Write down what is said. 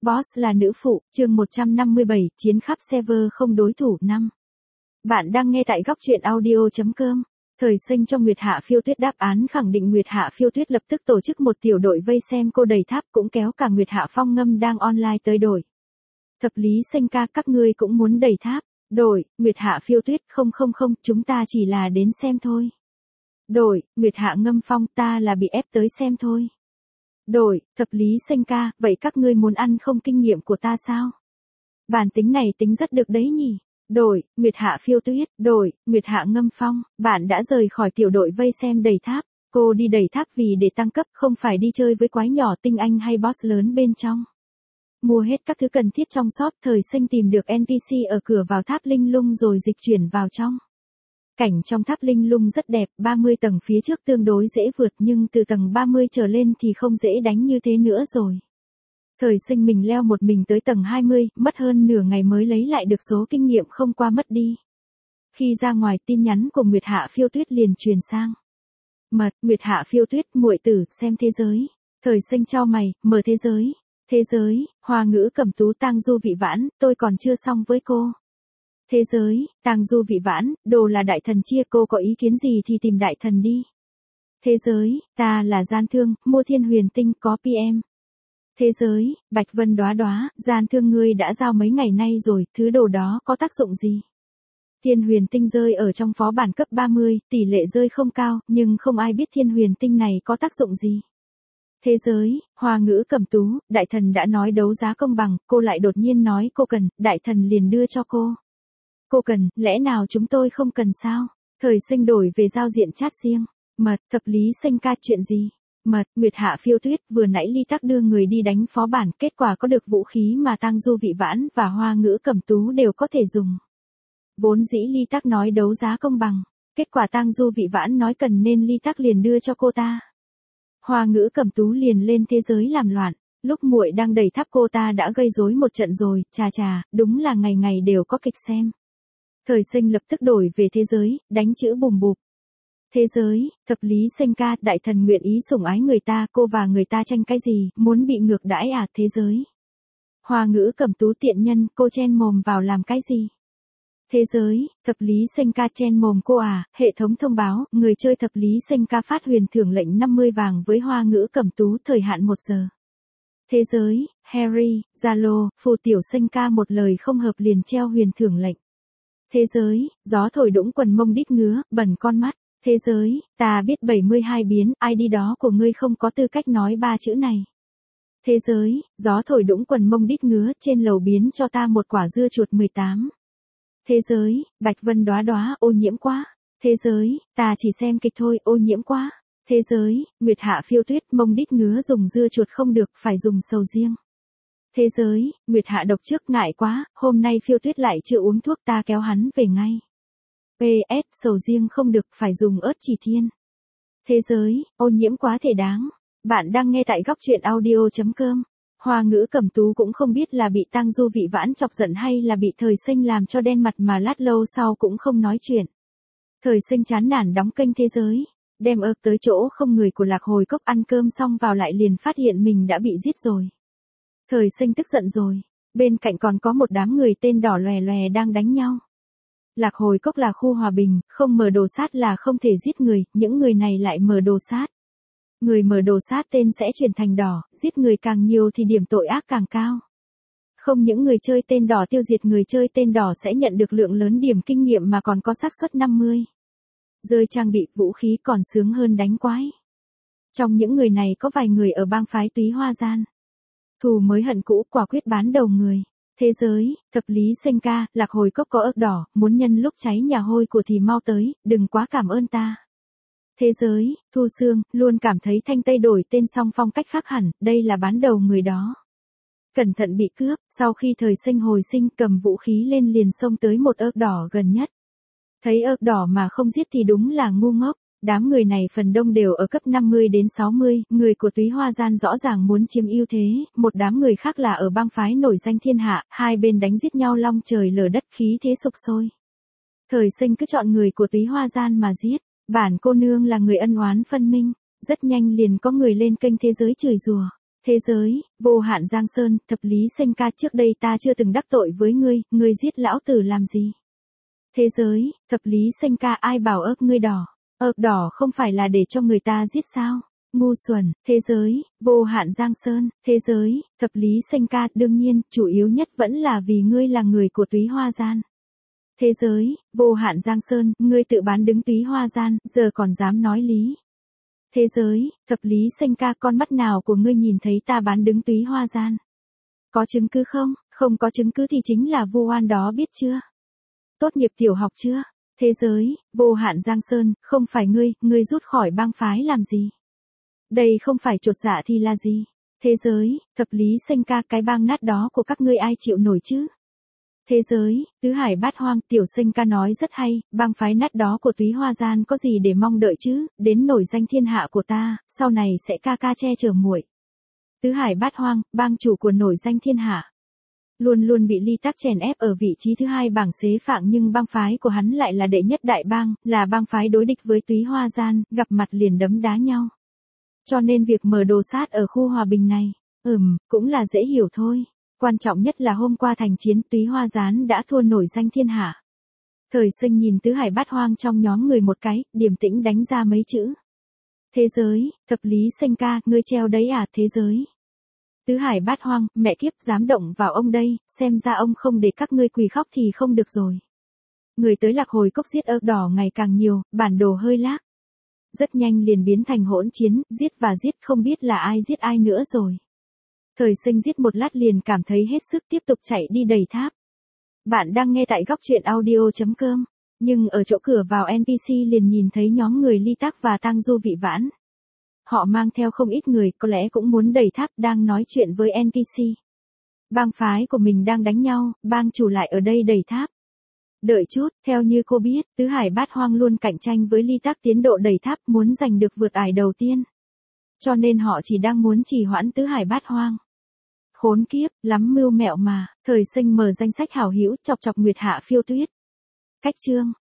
Boss là nữ phụ, chương 157, chiến khắp server không đối thủ 5. Bạn đang nghe tại góc truyện audio.com. Thời sinh cho Nguyệt Hạ Phiêu Tuyết đáp án khẳng định. Nguyệt Hạ Phiêu Tuyết lập tức tổ chức một tiểu đội vây xem cô đầy tháp, cũng kéo cả Nguyệt Hạ Phong Ngâm đang online tới đội. Thập lý sinh ca, các ngươi cũng muốn đầy tháp. Đội, Nguyệt Hạ Phiêu Tuyết, không, chúng ta chỉ là đến xem thôi. Đội, Nguyệt Hạ Ngâm Phong, ta là bị ép tới xem thôi. Đội, thập lý sinh ca, vậy các ngươi muốn ăn không kinh nghiệm của ta sao? Bản tính này tính rất được đấy nhỉ. Đội, Nguyệt Hạ Phiêu Tuyết, đội, Nguyệt Hạ Ngâm Phong, bạn đã rời khỏi tiểu đội vây xem đầy tháp. Cô đi đầy tháp vì để tăng cấp, không phải đi chơi với quái nhỏ tinh anh hay boss lớn bên trong. Mua hết các thứ cần thiết trong shop. Thời sinh tìm được NPC ở cửa vào tháp linh lung rồi dịch chuyển vào trong. Cảnh trong tháp linh lung rất đẹp, 30 tầng phía trước tương đối dễ vượt, nhưng từ tầng 30 trở lên thì không dễ đánh như thế nữa rồi. Thời sinh mình leo một mình tới tầng 20, mất hơn nửa ngày mới lấy lại được số kinh nghiệm không qua mất đi. Khi ra ngoài, tin nhắn của Nguyệt Hạ Phiêu Tuyết liền truyền sang. Mật, Nguyệt Hạ Phiêu Tuyết, muội tử, xem thế giới. Thời sinh chau mày, mở thế giới. Thế giới, Hoa Ngữ Cẩm Tú, Tang Du Vị Vãn, tôi còn chưa xong với cô. Thế giới, Tang Du Vị Vãn, đồ là đại thần chia, cô có ý kiến gì thì tìm đại thần đi. Thế giới, ta là gian thương, mua thiên huyền tinh, có PM. Thế giới, Bạch Vân Đóa Đóa, gian thương ngươi đã giao mấy ngày nay rồi, thứ đồ đó có tác dụng gì? Thiên huyền tinh rơi ở trong phó bản cấp 30, tỷ lệ rơi không cao, nhưng không ai biết thiên huyền tinh này có tác dụng gì. Thế giới, Hoa Ngữ Cẩm Tú, đại thần đã nói đấu giá công bằng, cô lại đột nhiên nói cô cần, đại thần liền đưa cho cô. Cô cần, lẽ nào chúng tôi không cần sao? Thời sinh đổi về giao diện chat riêng. Mật, thập lý sinh ca, chuyện gì? Mật, Nguyệt Hạ Phiêu Tuyết, vừa nãy Ly Tắc đưa người đi đánh phó bản, kết quả có được vũ khí mà Tang Du Vị Vãn và Hoa Ngữ Cẩm Tú đều có thể dùng. Vốn dĩ Ly Tắc nói đấu giá công bằng, kết quả Tang Du Vị Vãn nói cần nên Ly Tắc liền đưa cho cô ta. Hoa Ngữ Cẩm Tú liền lên thế giới làm loạn, lúc muội đang đẩy tháp cô ta đã gây rối một trận rồi, chà, đúng là ngày ngày đều có kịch xem. Thời sinh lập tức đổi về thế giới, đánh chữ bùm bụp. Thế giới, thập lý sinh ca, đại thần nguyện ý sủng ái người ta, cô và người ta tranh cái gì, muốn bị ngược đãi à? Thế giới. Hoa Ngữ Cẩm Tú, tiện nhân, cô chen mồm vào làm cái gì? Thế giới, thập lý sinh ca, chen mồm cô à? Hệ thống thông báo, người chơi thập lý sinh ca phát huyền thưởng lệnh 50 vàng với Hoa Ngữ Cẩm Tú, thời hạn 1 giờ. Thế giới, Harry, Zalo, phù tiểu sinh ca một lời không hợp liền treo huyền thưởng lệnh. Thế giới, gió thổi đũng quần mông đít ngứa, bẩn con mắt. Thế giới, ta biết 72 biến, ID đó của ngươi không có tư cách nói 3 chữ này. Thế giới, gió thổi đũng quần mông đít ngứa, trên lầu biến cho ta một quả dưa chuột 18. Thế giới, Bạch Vân Đóa Đóa, ô nhiễm quá. Thế giới, ta chỉ xem kịch thôi, ô nhiễm quá. Thế giới, Nguyệt Hạ Phiêu Tuyết, mông đít ngứa dùng dưa chuột không được, phải dùng sầu riêng. Thế giới, Nguyệt Hạ độc trước, ngại quá, hôm nay Phiêu Tuyết lại chưa uống thuốc, ta kéo hắn về ngay. PS, sầu riêng không được, phải dùng ớt chỉ thiên. Thế giới, ô nhiễm quá thể đáng. Bạn đang nghe tại góc truyện audio.com. Hoa Ngữ Cẩm Tú cũng không biết là bị Tang Du Vị Vãn chọc giận hay là bị thời sinh làm cho đen mặt mà lát lâu sau cũng không nói chuyện. Thời sinh chán nản đóng kênh thế giới, đem ớt tới chỗ không người của Lạc Hồi Cốc, ăn cơm xong vào lại liền phát hiện mình đã bị giết rồi. Thời sinh tức giận rồi, bên cạnh còn có một đám người tên đỏ lòe lòe đang đánh nhau. Lạc Hồi Cốc là khu hòa bình, không mở đồ sát là không thể giết người, những người này lại mở đồ sát. Người mở đồ sát tên sẽ chuyển thành đỏ, giết người càng nhiều thì điểm tội ác càng cao. Không những người chơi tên đỏ tiêu diệt người chơi tên đỏ sẽ nhận được lượng lớn điểm kinh nghiệm mà còn có xác suất 50. Rơi trang bị vũ khí còn sướng hơn đánh quái. Trong những người này có vài người ở bang phái Túy Hoa Gian. Thù mới hận cũ, quả quyết bán đầu người. Thế giới, thập lý sinh ca, Lạc Hồi Cốc có ớt đỏ, muốn nhân lúc cháy nhà hôi của thì mau tới, đừng quá cảm ơn ta. Thế giới, Thu Sương, luôn cảm thấy Thanh Tây đổi tên xong phong cách khác hẳn, đây là bán đầu người đó. Cẩn thận bị cướp, sau khi thời sinh hồi sinh cầm vũ khí lên liền xông tới một ớt đỏ gần nhất. Thấy ớt đỏ mà không giết thì đúng là ngu ngốc. Đám người này phần đông đều ở cấp 50 đến 60, người của Túy Hoa Gian rõ ràng muốn chiếm ưu thế, một đám người khác là ở bang phái nổi danh thiên hạ, hai bên đánh giết nhau long trời lở đất, khí thế sục sôi. Thời sinh cứ chọn người của Túy Hoa Gian mà giết, bản cô nương là người ân oán phân minh, rất nhanh liền có người lên kênh thế giới chửi rủa. Thế giới, vô hạn Giang Sơn, thập lý sinh ca, trước đây ta chưa từng đắc tội với ngươi giết lão tử làm gì? Thế giới, thập lý sinh ca, ai bảo ớt ngươi đỏ? Ớt đỏ không phải là để cho người ta giết sao? Ngu xuẩn. Thế giới, vô hạn Giang Sơn, thế giới, thập lý sinh ca, đương nhiên, chủ yếu nhất vẫn là vì ngươi là người của Túy Hoa Gian. Thế giới, vô hạn Giang Sơn, ngươi tự bán đứng Túy Hoa Gian, giờ còn dám nói lý. Thế giới, thập lý sinh ca, con mắt nào của ngươi nhìn thấy ta bán đứng Túy Hoa Gian? Có chứng cứ không? Không có chứng cứ thì chính là vu oan đó, biết chưa? Tốt nghiệp tiểu học chưa? Thế giới, vô hạn Giang Sơn, không phải ngươi rút khỏi bang phái làm gì? Đây không phải chột dạ thì là gì? Thế giới, thập lý sinh ca, cái bang nát đó của các ngươi ai chịu nổi chứ? Thế giới, tứ hải bát hoang, tiểu sinh ca nói rất hay, bang phái nát đó của Túy Hoa Gian có gì để mong đợi chứ, đến nổi danh thiên hạ của ta, sau này sẽ ca ca che chở muội. Tứ hải bát hoang, bang chủ của nổi danh thiên hạ. Luôn luôn bị Ly Tác chèn ép ở vị trí thứ hai bảng xế phạng, nhưng bang phái của hắn lại là đệ nhất đại bang, là bang phái đối địch với Túy Hoa Gian, gặp mặt liền đấm đá nhau. Cho nên việc mở đồ sát ở khu hòa bình này, cũng là dễ hiểu thôi. Quan trọng nhất là hôm qua thành chiến Túy Hoa Gián đã thua nổi danh thiên hạ. Thời Sinh nhìn tứ hải bát hoang trong nhóm người một cái, điềm tĩnh đánh ra mấy chữ. Thế giới, thập lý sinh ca, ngươi treo đấy à? Thế giới. Tứ hải bát hoang, mẹ kiếp, dám động vào ông đây, xem ra ông không để các ngươi quỳ khóc thì không được rồi. Người tới Lạc Hồi Cốc giết ớt đỏ ngày càng nhiều, bản đồ hơi lác. Rất nhanh liền biến thành hỗn chiến, giết và giết, không biết là ai giết ai nữa rồi. Thời Sinh giết một lát liền cảm thấy hết sức, tiếp tục chạy đi đầy tháp. Bạn đang nghe tại góc truyện audio.com, nhưng ở chỗ cửa vào NPC liền nhìn thấy nhóm người Ly Tác và Tang Du Vị Vãn. Họ mang theo không ít người, có lẽ cũng muốn đẩy tháp, đang nói chuyện với NPC. Bang phái của mình đang đánh nhau, bang chủ lại ở đây đẩy tháp. Đợi chút, theo như cô biết, tứ hải bát hoang luôn cạnh tranh với Ly Tác tiến độ đẩy tháp, muốn giành được vượt ải đầu tiên. Cho nên họ chỉ đang muốn trì hoãn tứ hải bát hoang. Khốn kiếp, lắm mưu mẹo mà. Thời Sinh mở danh sách hảo hữu, chọc chọc Nguyệt Hạ Phiêu Tuyết. Cách chương